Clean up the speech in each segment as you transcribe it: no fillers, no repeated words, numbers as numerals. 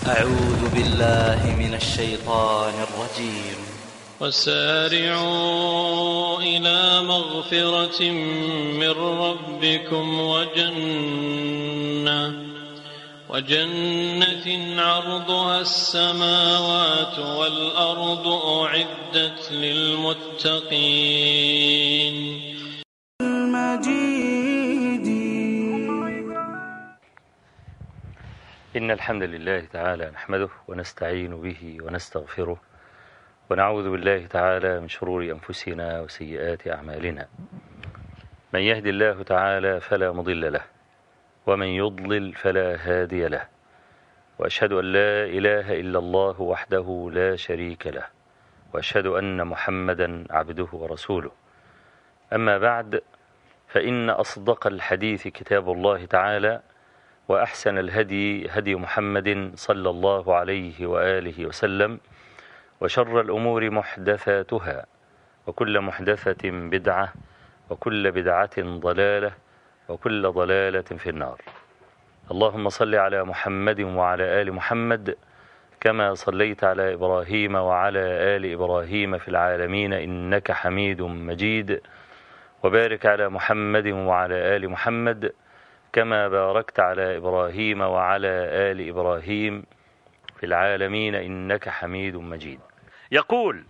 أعوذ بالله من الشيطان الرجيم. وسارعوا إلى مغفرة من ربكم وجنة عرضها السماوات والأرض أعدت للمتقين. إن الحمد لله تعالى نحمده ونستعين به ونستغفره ونعوذ بالله تعالى من شرور أنفسنا وسيئات أعمالنا. من يهد الله تعالى فلا مضل له ومن يضلل فلا هادي له، وأشهد أن لا إله إلا الله وحده لا شريك له، وأشهد أن محمدا عبده ورسوله. أما بعد، فإن أصدق الحديث كتاب الله تعالى، وأحسن الهدي هدي محمد صلى الله عليه وآله وسلم، وشر الأمور محدثاتها، وكل محدثة بدعة، وكل بدعة ضلالة، وكل ضلالة في النار. اللهم صل على محمد وعلى آل محمد كما صليت على إبراهيم وعلى آل إبراهيم في العالمين إنك حميد مجيد، وبارك على محمد وعلى آل محمد كما باركت على إبراهيم وعلى آل إبراهيم في العالمين إنك حميد مجيد. يقول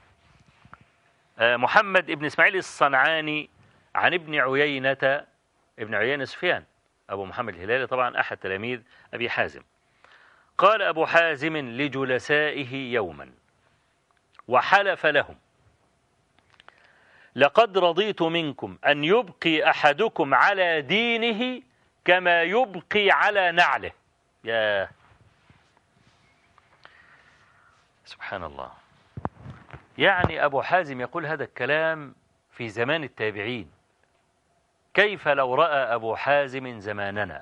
محمد بن إسماعيل الصنعاني عن ابن عيينة سفيان أبو محمد الهلالي، طبعا أحد تلاميذ أبي حازم. قال أبو حازم لجلسائه يوما وحلف لهم: لقد رضيت منكم أن يبقي أحدكم على دينه كما يبقي على نعله. يا سبحان الله، يعني أبو حازم يقول هذا الكلام في زمان التابعين. كيف لو رأى أبو حازم زماننا؟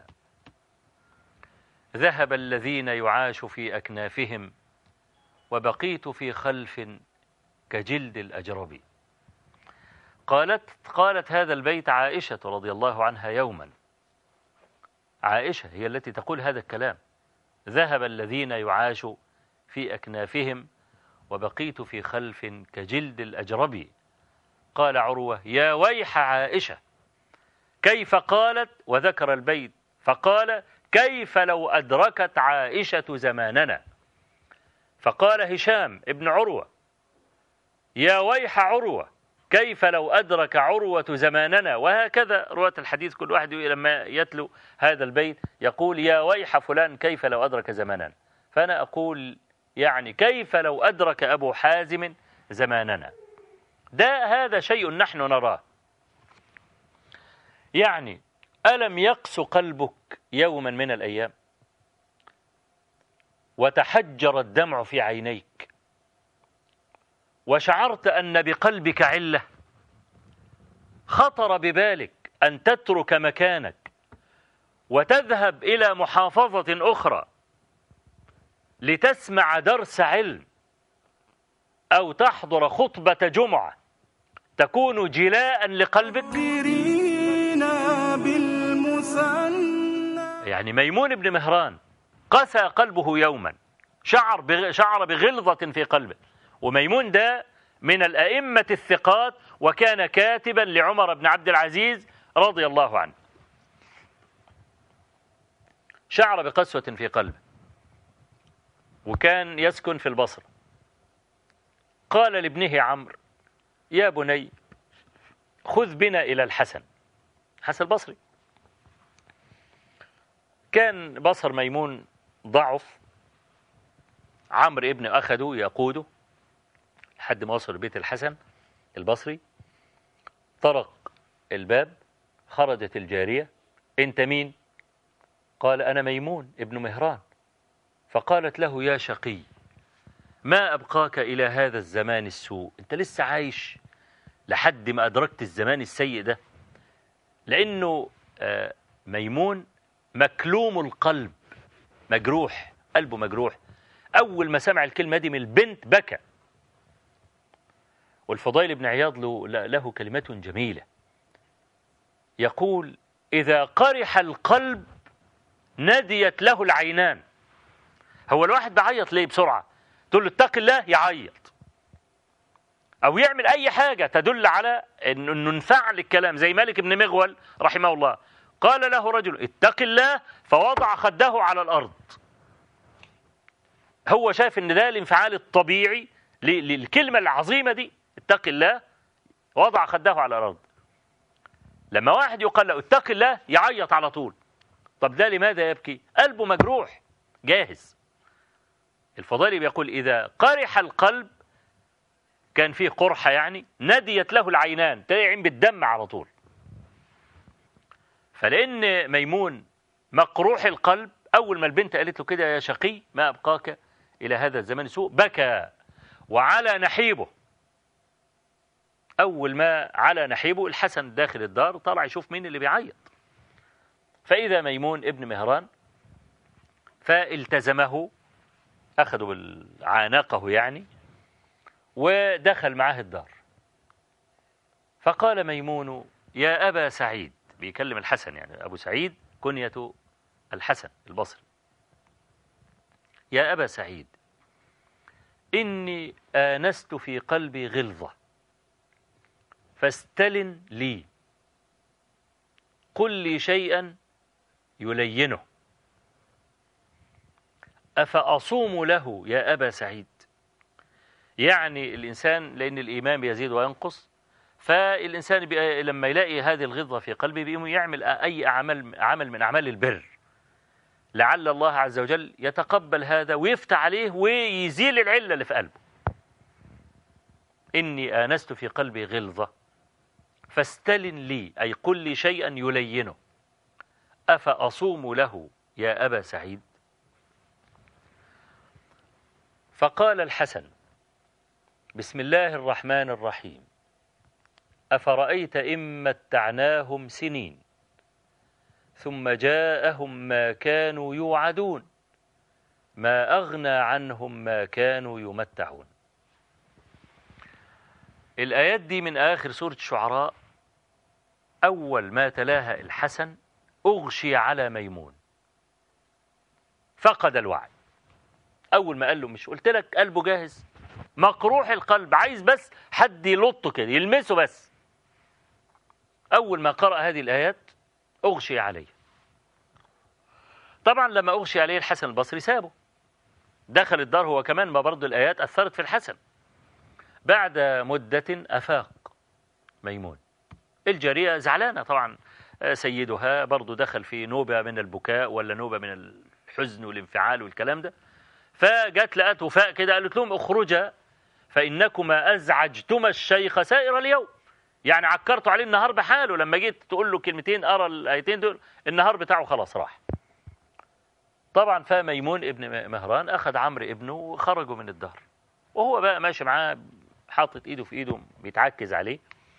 ذهب الذين يعاش في أكنافهم وبقيت في خلف كجلد الأجرب. قالت هذا البيت عائشة رضي الله عنها يوما. عائشة هي التي تقول هذا الكلام: ذهب الذين يعاش في أكنافهم وبقيت في خلف كجلد الأجرب. قال عروة: يا ويح عائشة، كيف قالت؟ وذكر البيت فقال: كيف لو أدركت عائشة زماننا؟ فقال هشام ابن عروة: يا ويح عروة، كيف لو أدرك عروة زماننا؟ وهكذا رواة الحديث كل واحد لما يتلو هذا البيت يقول: يا ويح فلان كيف لو أدرك زماننا. فأنا أقول يعني كيف لو أدرك أبو حازم زماننا؟ هذا شيء نحن نراه. يعني ألم يقس قلبك يوما من الأيام وتحجر الدمع في عينيك وشعرت أن بقلبك علة؟ خطر ببالك أن تترك مكانك وتذهب إلى محافظة أخرى لتسمع درس علم أو تحضر خطبة جمعة تكون جلاء لقلبك؟ يعني ميمون بن مهران قسى قلبه يوما، شعر بغلظة في قلبه. وميمون ده من الأئمة الثقات، وكان كاتبا لعمر بن عبد العزيز رضي الله عنه. شعر بقسوة في قلبه، وكان يسكن في البصرة. قال لابنه عمرو: يا بني خذ بنا إلى الحسن البصري. كان بصر ميمون ضعف. عمرو ابنه أخده يقوده لحد ما وصل بيت الحسن البصري. طرق الباب، خرجت الجارية: أنت مين؟ قال: أنا ميمون ابن مهران. فقالت له: يا شقي، ما أبقاك إلى هذا الزمان السوء؟ أنت لسه عايش لحد ما أدركت الزمان السيء ده. لأنه ميمون مكلوم القلب، مجروح، قلبه مجروح. أول ما سمع الكلمة دي من البنت بكى. والفضيل بن عياض له كلمة جميلة، يقول: إذا قرح القلب نديت له العينان. هو الواحد بيعيط ليه بسرعة؟ تقول له اتق الله يعيط، أو يعمل أي حاجة تدل على إنه انفعل الكلام. زي مالك بن مغول رحمه الله، قال له رجل اتق الله فوضع خده على الأرض. هو شايف إن ده الانفعال الطبيعي للكلمة العظيمة دي، اتق الله، وضع خده على الأرض. لما واحد يقال له اتق الله يعيط على طول. طب ده لماذا يبكي؟ قلبه مجروح جاهز. الفضيلي بيقول إذا قرح القلب، كان فيه قرحة يعني، نديت له العينان، تلاقي عين بالدم على طول. فلأن ميمون مقروح القلب، أول ما البنت قالت له كده يا شقي ما أبقاك إلى هذا الزمان سوء، بكى وعلى نحيبه. أول ما على نحيبه الحسن داخل الدار، طلع يشوف مين اللي بيعيط، فإذا ميمون ابن مهران، فالتزمه، أخذوا بالعانقه يعني، ودخل معاه الدار. فقال ميمون يا أبا سعيد، بيكلم الحسن يعني، أبو سعيد كنية الحسن البصري، يا أبا سعيد إني آنست في قلبي غلظة فاستلن لي، قل لي شيئا يلينه، أفأصوم له يا أبا سعيد؟ يعني الإنسان لأن الإيمان يزيد وينقص، فالإنسان لما يلاقي هذه الغلظة في قلبه بيقوم يعمل أي عمل من أعمال البر، لعل الله عز وجل يتقبل هذا ويفتح عليه ويزيل العلة اللي في قلبه. إني آنست في قلبي غلظة فاستلن لي، أي قل لي شيئا يلينه، أفأصوم له يا أبا سعيد؟ فقال الحسن بسم الله الرحمن الرحيم أفرأيت إن متعناهم سنين ثم جاءهم ما كانوا يوعدون ما أغنى عنهم ما كانوا يمتعون. الآيات دي من آخر سورة الشعراء. أول ما تلاها الحسن أغشي على ميمون، فقد الوعي. أول ما قال له مش قلت لك قلبه جاهز، مقروح القلب، عايز بس حد يلطه كده يلمسه بس. أول ما قرأ هذه الآيات أغشي عليه. طبعا لما أغشي عليه الحسن البصري سابه، دخل الدار هو كمان، ما برضه الآيات أثرت في الحسن. بعد مدة أفاق ميمون، الجارية زعلانة طبعا، سيدها برضه دخل في نوبة من البكاء ولا نوبة من الحزن والانفعال والكلام ده، فجت لقت وفاء كده، قالت لهم اخرجا فإنكما أزعجتما الشيخ سائر اليوم. يعني عكرتوا عليه النهار بحاله، لما جيت تقول له كلمتين أرى الآيتين دول النهار بتاعه خلاص راح. طبعا فميمون ابن مهران أخذ عمرو ابنه وخرجوا من الدار، وهو بقى ماشي معاه حاطط إيده في إيده بيتعكز عليه.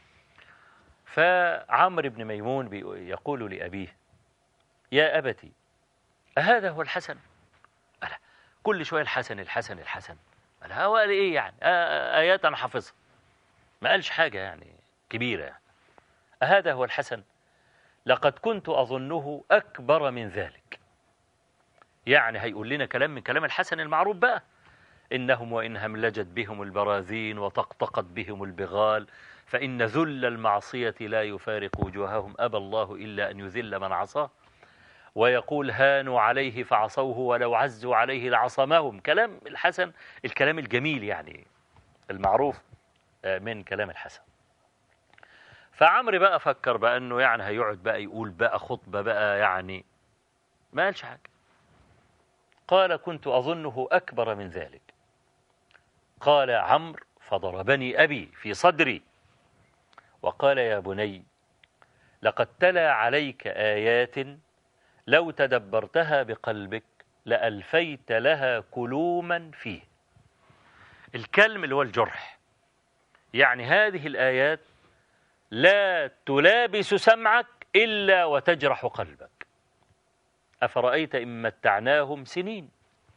فعمرو بن ميمون يقول لأبيه يا أبتي أهذا هو الحسن؟ ألا كل شوية الحسن الحسن الحسن، ألا هو قال إيه يعني؟ آيات أنا حافظها، ما قالش حاجة يعني كبيرة يعني. أهذا هو الحسن؟ لقد كنت أظنه أكبر من ذلك. يعني هيقول لنا كلام من كلام الحسن المعروف بقى، إنهم وإن هملجت بهم البراذين وطقطقت بهم البغال فإن ذل المعصية لا يفارق وجوههم أبى الله إلا أن يذل من عصاه، ويقول هانوا عليه فعصوه ولو عزوا عليه لعصمهم. كلام الحسن الكلام الجميل يعني المعروف من كلام الحسن. فعمرو بقى فكر بقى أنه يعني هيقعد بقى يقول بقى خطبة بقى، يعني ما قالش حاجة. قال كنت أظنه أكبر من ذلك. قال عمرو فضربني أبي في صدري وقال يا بني لقد تلا عليك آيات لو تدبرتها بقلبك لألفيت لها كلوما فيه. الكلم اللي هو الجرح، يعني هذه الآيات لا تلابس سمعك إلا وتجرح قلبك. أفرأيت إن متعناهم سنين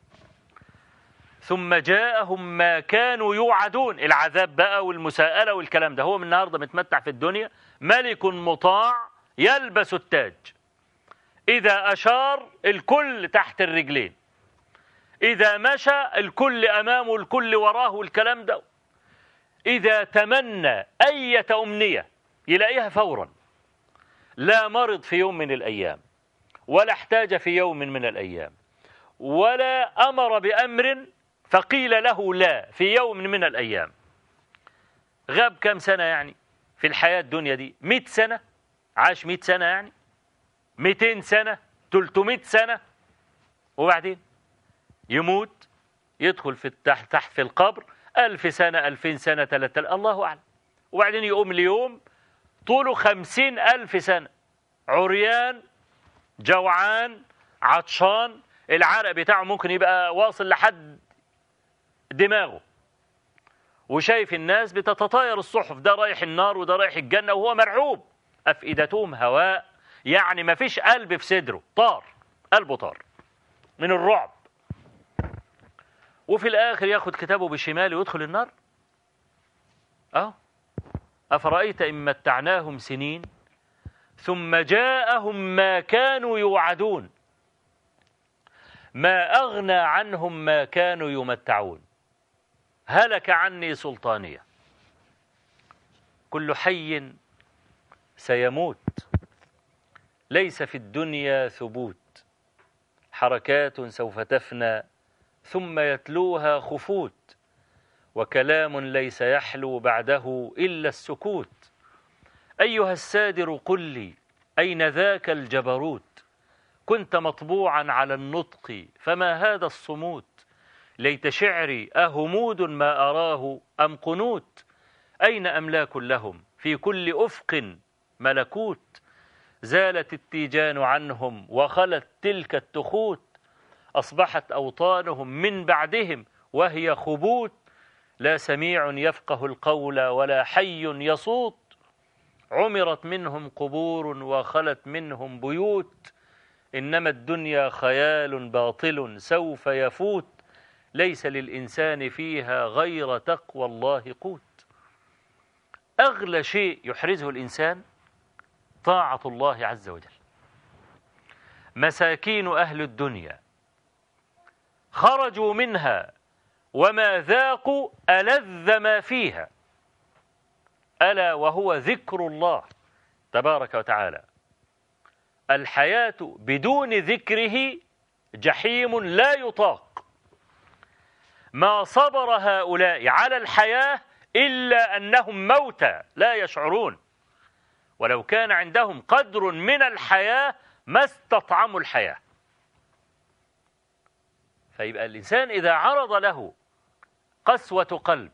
ثم جاءهم ما كانوا يوعدون، العذاب بقى والمساءلة والكلام ده. هو من النهارده متمتع في الدنيا ملك مطاع يلبس التاج، إذا أشار الكل تحت الرجلين، إذا مشى الكل أمامه الكل وراه والكلام ده. إذا تمنى أي أمنية يلاقيها فورا. لا مرض في يوم من الأيام، ولا احتاج في يوم من الأيام، ولا أمر بأمر فقيل له لا في يوم من الأيام. غاب كم سنة يعني في الحياة الدنيا دي؟ 100 سنة؟ عاش 100 سنة يعني؟ 200 سنة؟ 300 سنة؟ وبعدين يموت، يدخل في تحت في القبر 1000 سنة، 2000 سنة، 3000، الله أعلم. وبعدين يقوم ليوم طوله 50,000 سنة، عريان، جوعان، عطشان، العرق بتاعه ممكن يبقى واصل لحد دماغه، وشايف الناس بتتطاير الصحف، ده رايح النار وده رايح الجنة، وهو مرعوب. أفئدتهم هواء، يعني ما فيش قلب في صدره، طار قلبه، طار من الرعب. وفي الآخر ياخد كتابه بشماله ويدخل النار. أفرأيت إن متعناهم سنين ثم جاءهم ما كانوا يوعدون ما أغنى عنهم ما كانوا يمتعون هلك عني سلطانية. كل حي سيموت، ليس في الدنيا ثبوت، حركات سوف تفنى ثم يتلوها خفوت، وكلام ليس يحلو بعده إلا السكوت. أيها السادر قل لي أين ذاك الجبروت؟ كنت مطبوعا على النطق فما هذا الصموت؟ ليت شعري أهمود ما أراه أم قنوت؟ أين أملاك لهم في كل أفق ملكوت؟ زالت التيجان عنهم وخلت تلك التخوت، أصبحت أوطانهم من بعدهم وهي خبوت، لا سميع يفقه القول ولا حي يصوت، عمرت منهم قبور وخلت منهم بيوت، إنما الدنيا خيال باطل سوف يفوت، ليس للإنسان فيها غير تقوى الله قوت. أغلى شيء يحرزه الإنسان طاعة الله عز وجل. مساكين أهل الدنيا خرجوا منها وما ذاقوا ألذ ما فيها، ألا وهو ذكر الله تبارك وتعالى. الحياة بدون ذكره جحيم لا يطاق. ما صبر هؤلاء على الحياة إلا أنهم موتى لا يشعرون، ولو كان عندهم قدر من الحياة ما استطعموا الحياة. فيبقى الإنسان إذا عرض له قسوة قلب،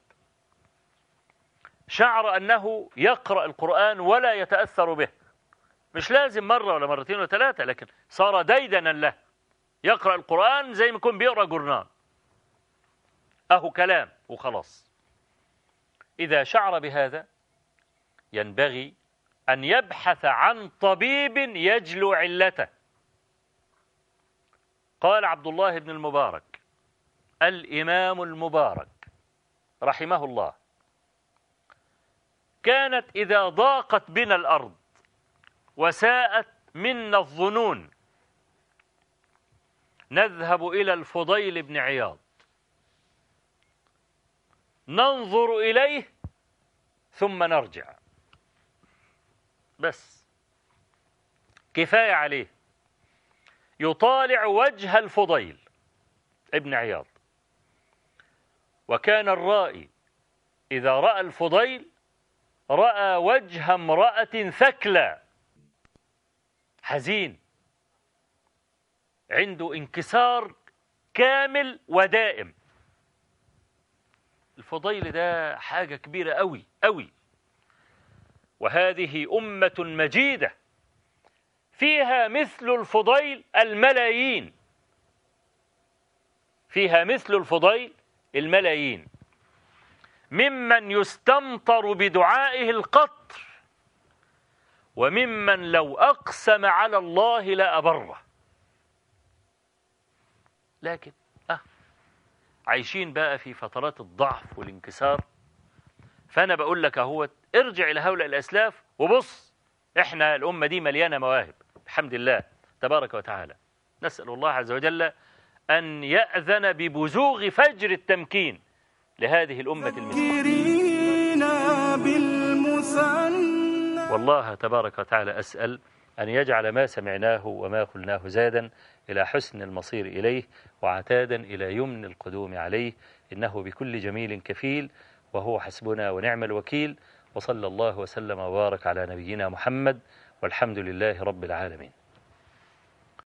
شعر أنه يقرأ القرآن ولا يتأثر به، مش لازم مرة ولا مرتين ولا ثلاثة، لكن صار ديدنا له، يقرأ القرآن زي ما يكون بيقرأ جورنال، أهو كلام وخلاص. إذا شعر بهذا ينبغي أن يبحث عن طبيب يجلو علته. قال عبد الله بن المبارك الإمام المبارك رحمه الله: كانت إذا ضاقت بنا الأرض وساءت منا الظنون نذهب إلى الفضيل بن عياض ننظر إليه ثم نرجع، بس كفاية عليه. يطالع وجه الفضيل ابن عياض، وكان الرائي إذا رأى الفضيل رأى وجه امرأة ثكلى حزين، عنده انكسار كامل ودائم. الفضيل ده حاجة كبيرة أوي أوي، وهذه أمة مجيدة فيها مثل الفضيل الملايين، فيها مثل الفضيل الملايين، ممن يستمطر بدعائه القطر، وممن لو أقسم على الله لأبره. لكن عايشين بقى في فترات الضعف والانكسار. فأنا بقول لك اهوت ارجع إلى هؤلاء الأسلاف وبص، إحنا الأمة دي مليانة مواهب الحمد لله تبارك وتعالى. نسأل الله عز وجل أن يأذن ببزوغ فجر التمكين لهذه الأمة المسكينة. والله تبارك وتعالى أسأل أن يجعل ما سمعناه وما قلناه زادا إلى حسن المصير إليه وعتادا إلى يمن القدوم عليه، إنه بكل جميل كفيل وهو حسبنا ونعم الوكيل. وصلى الله وسلم وبارك على نبينا محمد، والحمد لله رب العالمين.